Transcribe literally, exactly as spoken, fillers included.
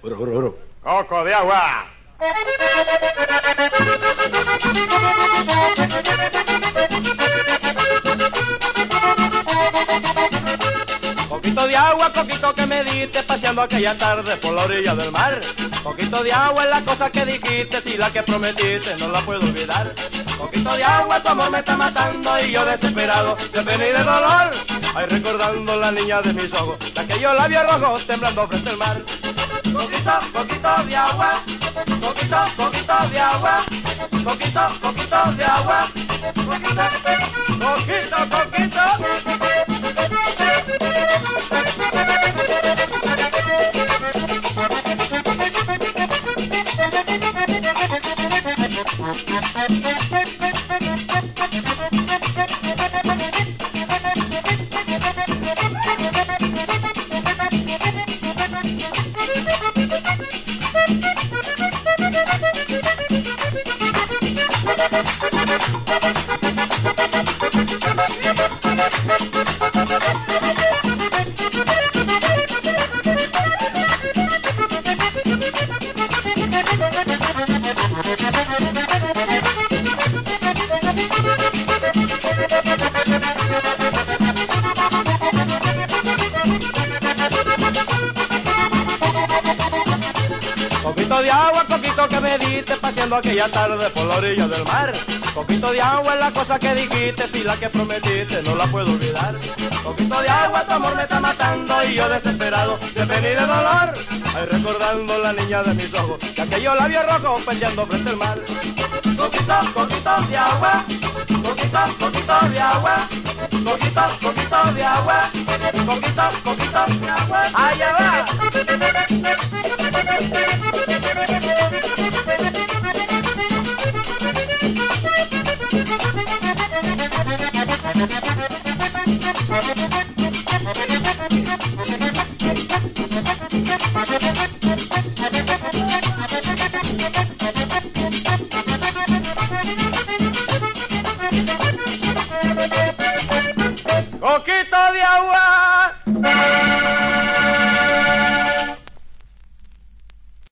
Bro, bro, bro. Coco de agua. Poquito de agua, poquito que me diste paseando aquella tarde por la orilla del mar. Poquito de agua es la cosa que dijiste, si la que prometiste no la puedo olvidar. Poquito de agua, tu amor me está matando y yo desesperado de pena y de dolor. Ay, recordando la niña de mis ojos, de aquellos labios rojos temblando frente al mar. Poquito, poquito de agua, poquito, poquito de agua, poquito, poquito de agua, poquito, poquito, poquito. Poquito de agua, poquito que me diste paseando aquella tarde por la orilla del mar. Poquito de agua es la cosa que dijiste, si la que prometiste no la puedo olvidar. Poquito de agua, tu amor me está matando y yo desesperado de pena y de dolor. Ay, recordando la niña de mis ojos, de aquellos labios rojos peleando frente al mar. Poquito, poquito de agua, poquito, poquito de agua, poquito, poquito de agua, poquito, poquito de agua. Allá va. Poquito de agua.